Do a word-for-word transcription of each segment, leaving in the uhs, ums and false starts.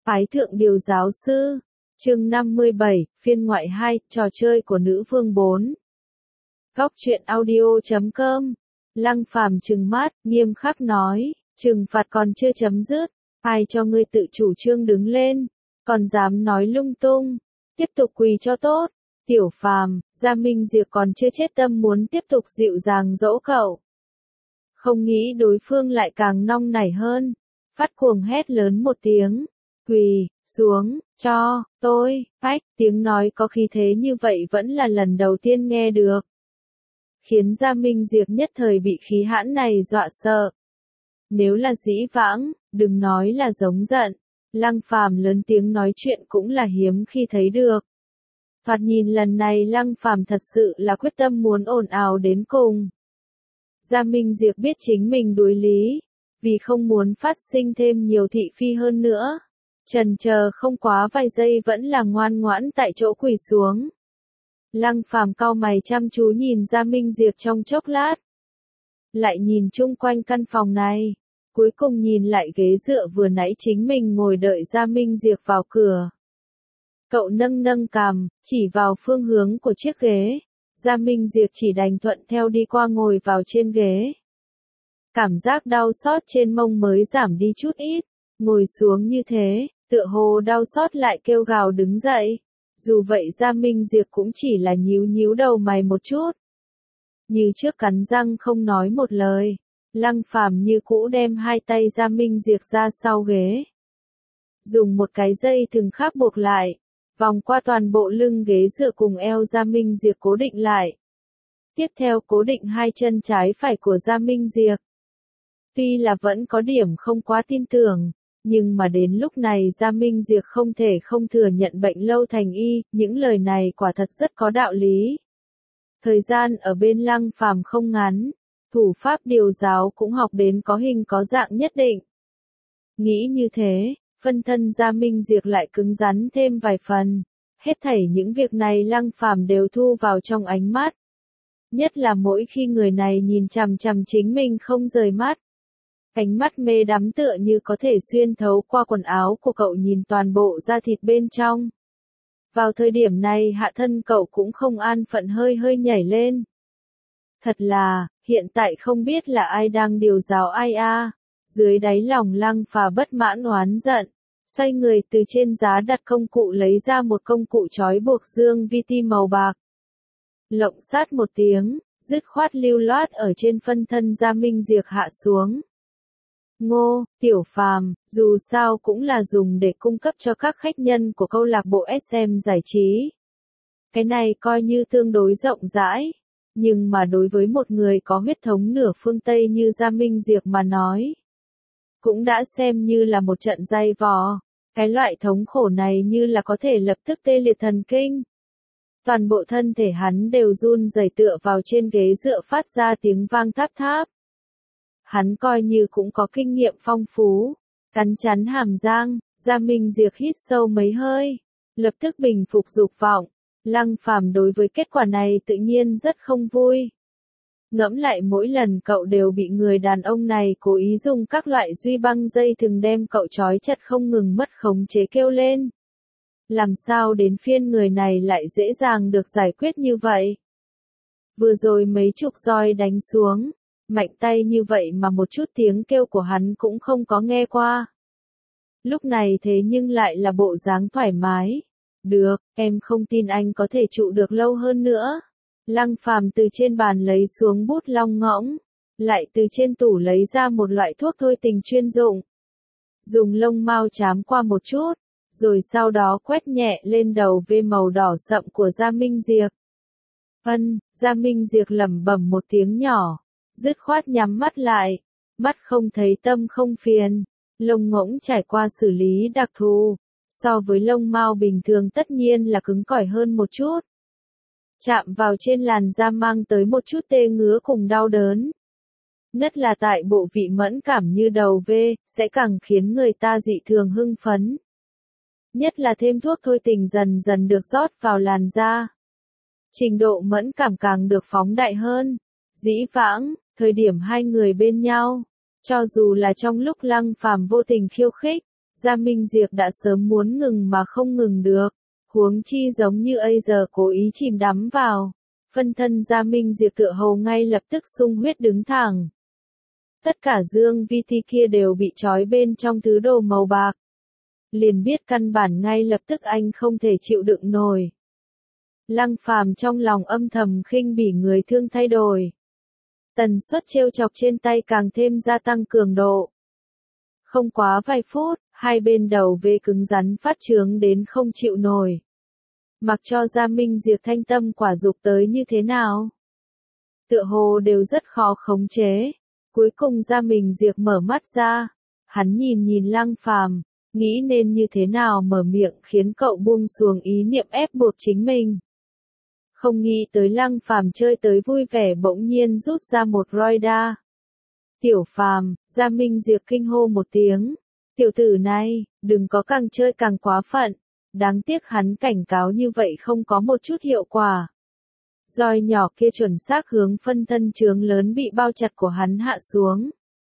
Ái thượng điều giáo sư, chương năm mươi bảy, phiên ngoại hai, trò chơi của nữ vương bốn. Góc truyện audio chấm com, Lăng Phàm trừng mắt, nghiêm khắc nói, trừng phạt còn chưa chấm dứt, ai cho ngươi tự chủ trương đứng lên, còn dám nói lung tung, tiếp tục quỳ cho tốt. Tiểu Phàm, Gia Minh Diệp còn chưa chết tâm muốn tiếp tục dịu dàng dỗ cậu. Không nghĩ đối phương lại càng nong nảy hơn, phát cuồng hét lớn một tiếng, quỳ xuống, cho tôi, phách, tiếng nói có khí thế như vậy vẫn là lần đầu tiên nghe được. Khiến Gia Minh Diệp nhất thời bị khí hãn này dọa sợ. Nếu là dĩ vãng, đừng nói là giống giận, Lăng Phàm lớn tiếng nói chuyện cũng là hiếm khi thấy được. Thoạt nhìn lần này Lăng Phàm thật sự là quyết tâm muốn ồn ào đến cùng. Gia Minh Diệp biết chính mình đối lý, vì không muốn phát sinh thêm nhiều thị phi hơn nữa. Chần chờ không quá vài giây vẫn là ngoan ngoãn tại chỗ quỳ xuống. Lăng Phàm cau mày chăm chú nhìn Gia Minh Diệp trong chốc lát. Lại nhìn chung quanh căn phòng này. Cuối cùng nhìn lại ghế dựa vừa nãy chính mình ngồi đợi Gia Minh Diệp vào cửa. Cậu nâng nâng cằm, chỉ vào phương hướng của chiếc ghế. Gia Minh Diệp chỉ đành thuận theo đi qua ngồi vào trên ghế. Cảm giác đau xót trên mông mới giảm đi chút ít. Ngồi xuống như thế, tựa hồ đau xót lại kêu gào đứng dậy. Dù vậy Gia Minh Diệp cũng chỉ là nhíu nhíu đầu mày một chút. Như trước cắn răng không nói một lời. Lăng Phàm như cũ đem hai tay Gia Minh Diệp ra sau ghế. Dùng một cái dây thừng khác buộc lại. Vòng qua toàn bộ lưng ghế dựa cùng eo Gia Minh Diệp cố định lại. Tiếp theo cố định hai chân trái phải của Gia Minh Diệp. Tuy là vẫn có điểm không quá tin tưởng, nhưng mà đến lúc này Gia Minh Diệp không thể không thừa nhận bệnh lâu thành y, những lời này quả thật rất có đạo lý. Thời gian ở bên Lăng Phàm không ngắn, thủ pháp điều giáo cũng học đến có hình có dạng nhất định. Nghĩ như thế, phân thân Gia Minh Diệp lại cứng rắn thêm vài phần. Hết thảy những việc này Lăng Phàm đều thu vào trong ánh mắt. Nhất là mỗi khi người này nhìn chằm chằm chính mình không rời mắt. Ánh mắt mê đắm tựa như có thể xuyên thấu qua quần áo của cậu nhìn toàn bộ da thịt bên trong. Vào thời điểm này hạ thân cậu cũng không an phận hơi hơi nhảy lên. Thật là, hiện tại không biết là ai đang điều giáo ai a. Dưới đáy lòng Lăng Phàm bất mãn oán giận, xoay người từ trên giá đặt công cụ lấy ra một công cụ trói buộc dương vi ti màu bạc. Lộng sát một tiếng, dứt khoát lưu loát ở trên phân thân Gia Minh Diệp hạ xuống. Ngô, Tiểu Phàm, dù sao cũng là dùng để cung cấp cho các khách nhân của câu lạc bộ ét em giải trí. Cái này coi như tương đối rộng rãi, nhưng mà đối với một người có huyết thống nửa phương Tây như Gia Minh Diệp mà nói, cũng đã xem như là một trận dày vò. Cái loại thống khổ này như là có thể lập tức tê liệt thần kinh. Toàn bộ thân thể hắn đều run rẩy tựa vào trên ghế dựa phát ra tiếng vang tháp tháp. Hắn coi như cũng có kinh nghiệm phong phú, cắn chắn hàm răng, Gia Minh Diệp hít sâu mấy hơi, lập tức bình phục dục vọng. Lăng Phàm đối với kết quả này tự nhiên rất không vui. Ngẫm lại mỗi lần cậu đều bị người đàn ông này cố ý dùng các loại duy băng dây thừng đem cậu trói chặt không ngừng mất khống chế kêu lên. Làm sao đến phiên người này lại dễ dàng được giải quyết như vậy? Vừa rồi mấy chục roi đánh xuống, mạnh tay như vậy mà một chút tiếng kêu của hắn cũng không có nghe qua. Lúc này thế nhưng lại là bộ dáng thoải mái. Được, em không tin anh có thể trụ được lâu hơn nữa. Lăng Phàm từ trên bàn lấy xuống bút long ngỗng, lại từ trên tủ lấy ra một loại thuốc thôi tình chuyên dụng. Dùng lông mao chám qua một chút, rồi sau đó quét nhẹ lên đầu vê màu đỏ sậm của Gia Minh Diệp. Ân, Gia Minh Diệp lẩm bẩm một tiếng nhỏ, dứt khoát nhắm mắt lại, mắt không thấy tâm không phiền. Lông ngỗng trải qua xử lý đặc thù, so với lông mao bình thường tất nhiên là cứng cỏi hơn một chút. Chạm vào trên làn da mang tới một chút tê ngứa cùng đau đớn. Nhất là tại bộ vị mẫn cảm như đầu vê, sẽ càng khiến người ta dị thường hưng phấn. Nhất là thêm thuốc thôi tình dần dần được rót vào làn da. Trình độ mẫn cảm càng được phóng đại hơn. Dĩ vãng, thời điểm hai người bên nhau, cho dù là trong lúc Lăng Phàm vô tình khiêu khích, Gia Minh Diệp đã sớm muốn ngừng mà không ngừng được, huống chi giống như bây giờ cố ý chìm đắm vào. Phân thân Gia Minh Diệp tựa hồ ngay lập tức sung huyết đứng thẳng. Tất cả dương vi ti kia đều bị trói bên trong thứ đồ màu bạc. Liền biết căn bản ngay lập tức anh không thể chịu đựng nổi. Lăng Phàm trong lòng âm thầm khinh bỉ người thương thay đổi. Tần suất trêu chọc trên tay càng thêm gia tăng cường độ. Không quá vài phút, hai bên đầu vê cứng rắn phát trướng đến không chịu nổi. Mặc cho Gia Minh Diệp thanh tâm quả dục tới như thế nào, tựa hồ đều rất khó khống chế. Cuối cùng Gia Minh Diệp mở mắt ra, hắn nhìn nhìn Lăng Phàm, nghĩ nên như thế nào mở miệng khiến cậu buông xuông ý niệm ép buộc chính mình. Không nghĩ tới Lăng Phàm chơi tới vui vẻ bỗng nhiên rút ra một roi đa. Tiểu Phàm, Gia Minh Diệp kinh hô một tiếng. Tiểu tử này, đừng có càng chơi càng quá phận. Đáng tiếc hắn cảnh cáo như vậy không có một chút hiệu quả. Roi nhỏ kia chuẩn xác hướng phân thân chướng lớn bị bao chặt của hắn hạ xuống.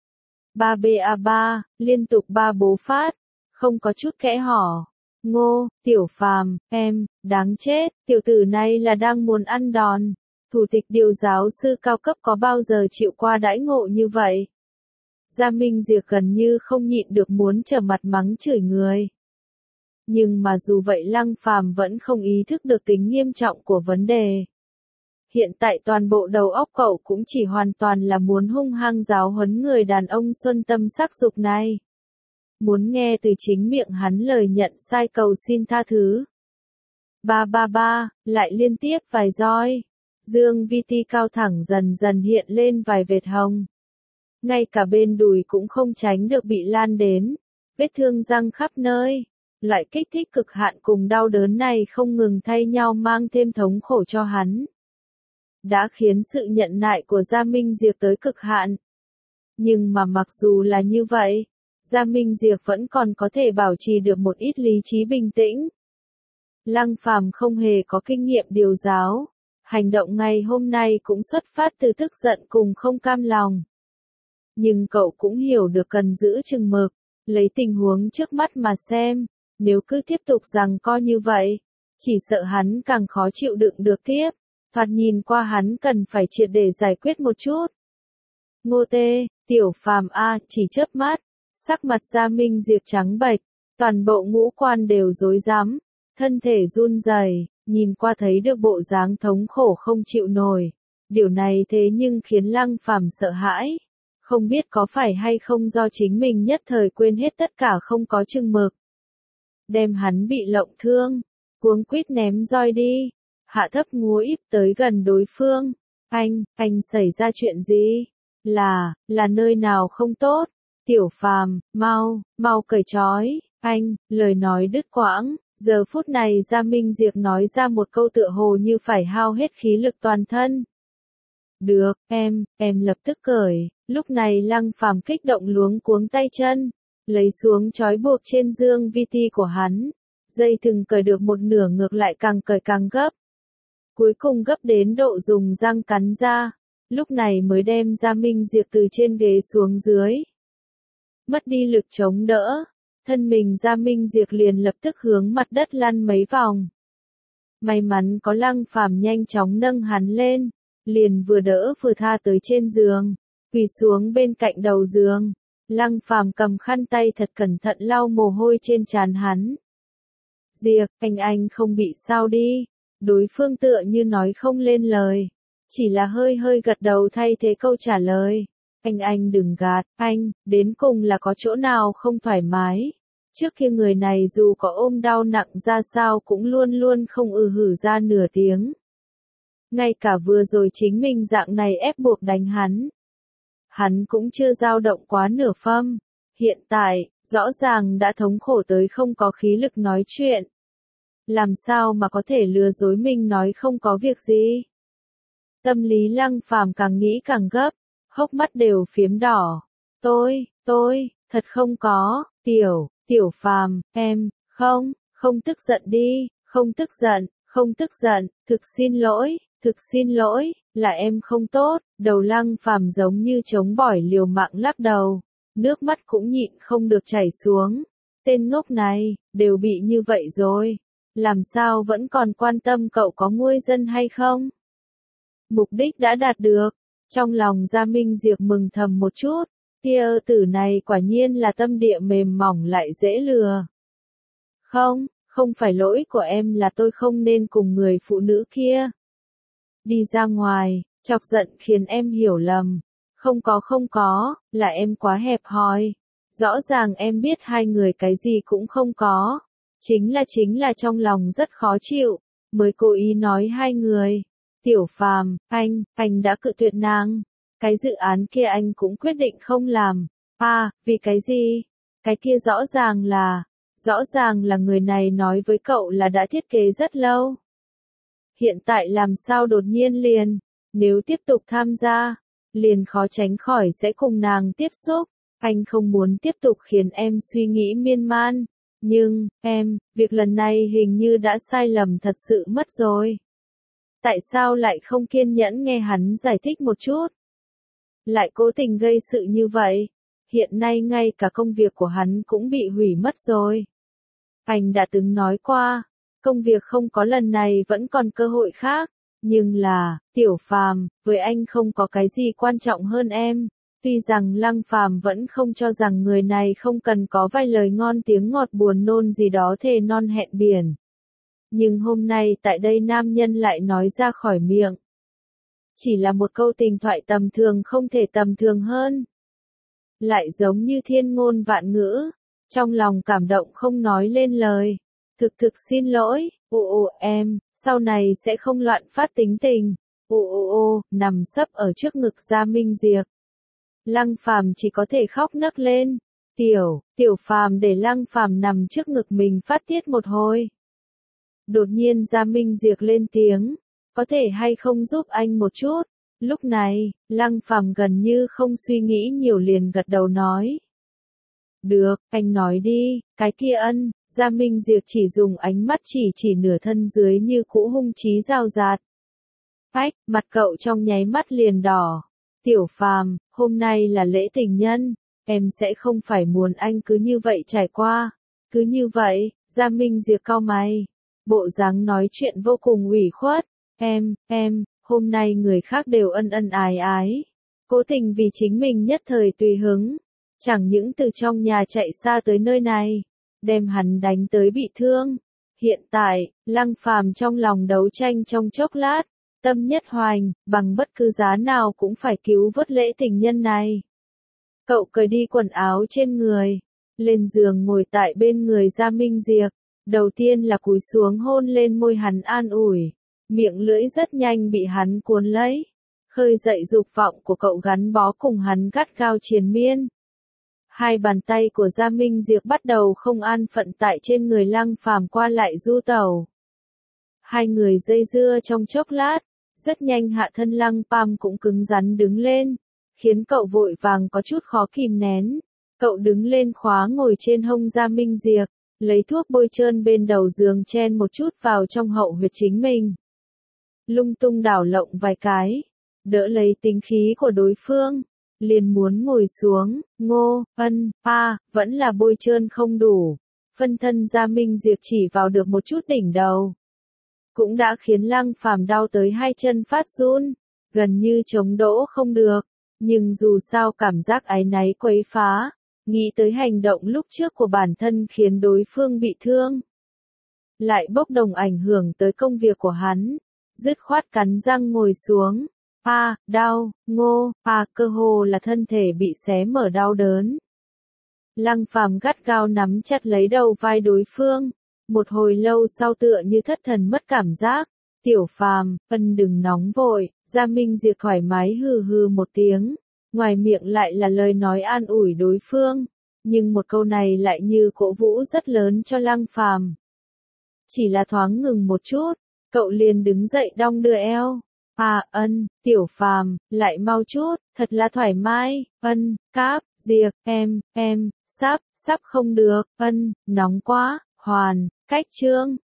ba B A ba, liên tục ba bố phát, không có chút kẽ hở. Ngô, Tiểu Phàm, em, đáng chết, tiểu tử này là đang muốn ăn đòn. Thủ tịch điều giáo sư cao cấp có bao giờ chịu qua đãi ngộ như vậy? Gia Minh Diệp gần như không nhịn được muốn trở mặt mắng chửi người. Nhưng mà dù vậy Lăng Phàm vẫn không ý thức được tính nghiêm trọng của vấn đề. Hiện tại toàn bộ đầu óc cậu cũng chỉ hoàn toàn là muốn hung hăng giáo huấn người đàn ông xuân tâm sắc dục này. Muốn nghe từ chính miệng hắn lời nhận sai cầu xin tha thứ. Ba ba ba, lại liên tiếp vài roi. Dương vi ti cao thẳng dần dần hiện lên vài vệt hồng. Ngay cả bên đùi cũng không tránh được bị lan đến. Vết thương răng khắp nơi. Loại kích thích cực hạn cùng đau đớn này không ngừng thay nhau mang thêm thống khổ cho hắn. Đã khiến sự nhận nại của Gia Minh Diệp tới cực hạn. Nhưng mà mặc dù là như vậy, Gia Minh Diệp vẫn còn có thể bảo trì được một ít lý trí bình tĩnh. Lăng Phàm không hề có kinh nghiệm điều giáo. Hành động ngày hôm nay cũng xuất phát từ tức giận cùng không cam lòng. Nhưng cậu cũng hiểu được cần giữ chừng mực, lấy tình huống trước mắt mà xem, nếu cứ tiếp tục giằng co như vậy, chỉ sợ hắn càng khó chịu đựng được tiếp, thoạt nhìn qua hắn cần phải triệt để giải quyết một chút. Ngô Tê, Tiểu Phàm A chỉ chớp mắt, sắc mặt Gia Minh Diệp trắng bệch, toàn bộ ngũ quan đều rối rắm, thân thể run rẩy. Nhìn qua thấy được bộ dáng thống khổ không chịu nổi. Điều này thế nhưng khiến Lăng Phàm sợ hãi. Không biết có phải hay không do chính mình nhất thời quên hết tất cả không có chừng mực. Đem hắn bị lộng thương. Cuống quýt ném roi đi. Hạ thấp ngúa íp tới gần đối phương. Anh, anh xảy ra chuyện gì? Là, là nơi nào không tốt? Tiểu Phàm, mau, mau cởi trói. Anh, lời nói đứt quãng. Giờ phút này Gia Minh Diệp nói ra một câu tựa hồ như phải hao hết khí lực toàn thân. Được, em, em lập tức cởi. Lúc này Lăng Phàm kích động luống cuống tay chân, lấy xuống trói buộc trên dương vi ti của hắn. Dây thừng cởi được một nửa ngược lại càng cởi càng gấp. Cuối cùng gấp đến độ dùng răng cắn ra. Lúc này mới đem Gia Minh Diệp từ trên ghế xuống dưới. Mất đi lực chống đỡ. Thân mình Gia Minh Diệp liền lập tức hướng mặt đất lăn mấy vòng. May mắn có Lăng Phàm nhanh chóng nâng hắn lên, liền vừa đỡ vừa tha tới trên giường, quỳ xuống bên cạnh đầu giường. Lăng Phàm cầm khăn tay thật cẩn thận lau mồ hôi trên trán hắn. Diệp, anh anh không bị sao đi? Đối phương tựa như nói không lên lời, chỉ là hơi hơi gật đầu thay thế câu trả lời. Anh anh đừng gạt, anh, đến cùng là có chỗ nào không thoải mái. Trước kia người này dù có ôm đau nặng ra sao cũng luôn luôn không ừ hử ra nửa tiếng. Ngay cả vừa rồi chính mình dạng này ép buộc đánh hắn. Hắn cũng chưa dao động quá nửa phân. Hiện tại, rõ ràng đã thống khổ tới không có khí lực nói chuyện. Làm sao mà có thể lừa dối mình nói không có việc gì. Tâm lý Lăng Phàm càng nghĩ càng gấp. Hốc mắt đều phiếm đỏ. Tôi, tôi, thật không có, tiểu, tiểu Phàm, em, không, không tức giận đi, không tức giận, không tức giận, thực xin lỗi, thực xin lỗi, là em không tốt. Đầu Lăng Phàm giống như chống bỏi liều mạng lắc đầu, nước mắt cũng nhịn không được chảy xuống. tên ngốc này, đều bị như vậy rồi. Làm sao vẫn còn quan tâm cậu có nguôi dân hay không? Mục đích đã đạt được. Trong lòng Gia Minh Diệp mừng thầm một chút. Tia tử này quả nhiên là tâm địa mềm mỏng lại dễ lừa. Không, không phải lỗi của em là tôi không nên cùng người phụ nữ kia. Đi ra ngoài, chọc giận khiến em hiểu lầm. Không có không có, là em quá hẹp hòi. Rõ ràng em biết hai người cái gì cũng không có. Chính là chính là trong lòng rất khó chịu, mới cố ý nói hai người. Tiểu Phàm, anh, anh đã cự tuyệt nàng. Cái dự án kia anh cũng quyết định không làm. À, vì cái gì? Cái kia rõ ràng là, rõ ràng là người này nói với cậu là đã thiết kế rất lâu. Hiện tại làm sao đột nhiên liền, nếu tiếp tục tham gia, liền khó tránh khỏi sẽ cùng nàng tiếp xúc. Anh không muốn tiếp tục khiến em suy nghĩ miên man. Nhưng, em, việc lần này hình như đã sai lầm thật sự mất rồi. Tại sao lại không kiên nhẫn nghe hắn giải thích một chút? Lại cố tình gây sự như vậy. Hiện nay ngay cả công việc của hắn cũng bị hủy mất rồi. Anh đã từng nói qua, công việc không có lần này vẫn còn cơ hội khác. Nhưng là, Tiểu Phàm, với anh không có cái gì quan trọng hơn em. Tuy rằng Lăng Phàm vẫn không cho rằng người này không cần có vài lời ngon tiếng ngọt buồn nôn gì đó thề non hẹn biển. Nhưng hôm nay tại đây nam nhân lại nói ra khỏi miệng. Chỉ là một câu tình thoại tầm thường không thể tầm thường hơn. Lại giống như thiên ngôn vạn ngữ. Trong lòng cảm động không nói lên lời. Thực thực xin lỗi, ồ ồ em, sau này sẽ không loạn phát tính tình. Ồ ồ ồ, nằm sấp ở trước ngực Gia Minh Diệp. Lăng Phàm chỉ có thể khóc nấc lên. Tiểu, Tiểu Phàm để Lăng Phàm nằm trước ngực mình phát tiết một hồi. Đột nhiên Gia Minh Diệp lên tiếng, có thể hay không giúp anh một chút? Lúc này, Lăng Phàm gần như không suy nghĩ nhiều liền gật đầu nói. Được, anh nói đi, cái kia ân. Gia Minh Diệp chỉ dùng ánh mắt chỉ chỉ nửa thân dưới như cũ hung chí rào rạt. Ách, mặt cậu trong nháy mắt liền đỏ. Tiểu Phàm, hôm nay là lễ tình nhân, em sẽ không phải muốn anh cứ như vậy trải qua. Cứ như vậy, Gia Minh Diệp cau mày. Bộ dáng nói chuyện vô cùng ủy khuất. Em, em, hôm nay người khác đều ân ân ái ái. Cố tình vì chính mình nhất thời tùy hứng. Chẳng những từ trong nhà chạy xa tới nơi này, đem hắn đánh tới bị thương. Hiện tại, Lăng Phàm trong lòng đấu tranh trong chốc lát. Tâm nhất hoành, bằng bất cứ giá nào cũng phải cứu vớt lễ tình nhân này. Cậu cởi đi quần áo trên người, lên giường ngồi tại bên người Gia Minh Diệp. Đầu tiên là cúi xuống hôn lên môi hắn an ủi, miệng lưỡi rất nhanh bị hắn cuốn lấy. Khơi dậy dục vọng của cậu gắn bó cùng hắn gắt gao triền miên. Hai bàn tay của Gia Minh Diệp bắt đầu không an phận tại trên người Lăng Phàm qua lại du tẩu. Hai người dây dưa trong chốc lát. Rất nhanh hạ thân Lăng Phàm cũng cứng rắn đứng lên, khiến cậu vội vàng có chút khó kìm nén. Cậu đứng lên khóa ngồi trên hông Gia Minh Diệp, lấy thuốc bôi trơn bên đầu giường chen một chút vào trong hậu huyệt chính mình. Lung tung đảo lộng vài cái, đỡ lấy tính khí của đối phương, liền muốn ngồi xuống. Ngô, ân, pa, vẫn là bôi trơn không đủ. Phân thân Gia Minh Diệp chỉ vào được một chút đỉnh đầu. Cũng đã khiến Lăng Phàm đau tới hai chân phát run, gần như chống đỗ không được, nhưng dù sao cảm giác áy náy quấy phá, nghĩ tới hành động lúc trước của bản thân khiến đối phương bị thương. Lại bốc đồng ảnh hưởng tới công việc của hắn, dứt khoát cắn răng ngồi xuống, a, đau, ngô, a, cơ hồ là thân thể bị xé mở đau đớn. Lăng Phàm gắt gao nắm chặt lấy đầu vai đối phương. Một hồi lâu sau tựa như thất thần mất cảm giác. Tiểu Phàm, ân đừng nóng vội. Gia Minh Diệp thoải mái hừ hừ một tiếng. Ngoài miệng lại là lời nói an ủi đối phương. Nhưng một câu này lại như cổ vũ rất lớn cho Lăng Phàm. Chỉ là thoáng ngừng một chút, cậu liền đứng dậy đong đưa eo. À ân, Tiểu Phàm, lại mau chút, thật là thoải mái. Ân, cáp, Diệp, em, em, sắp, sắp không được. Ân, nóng quá. Hoàn, cách chương,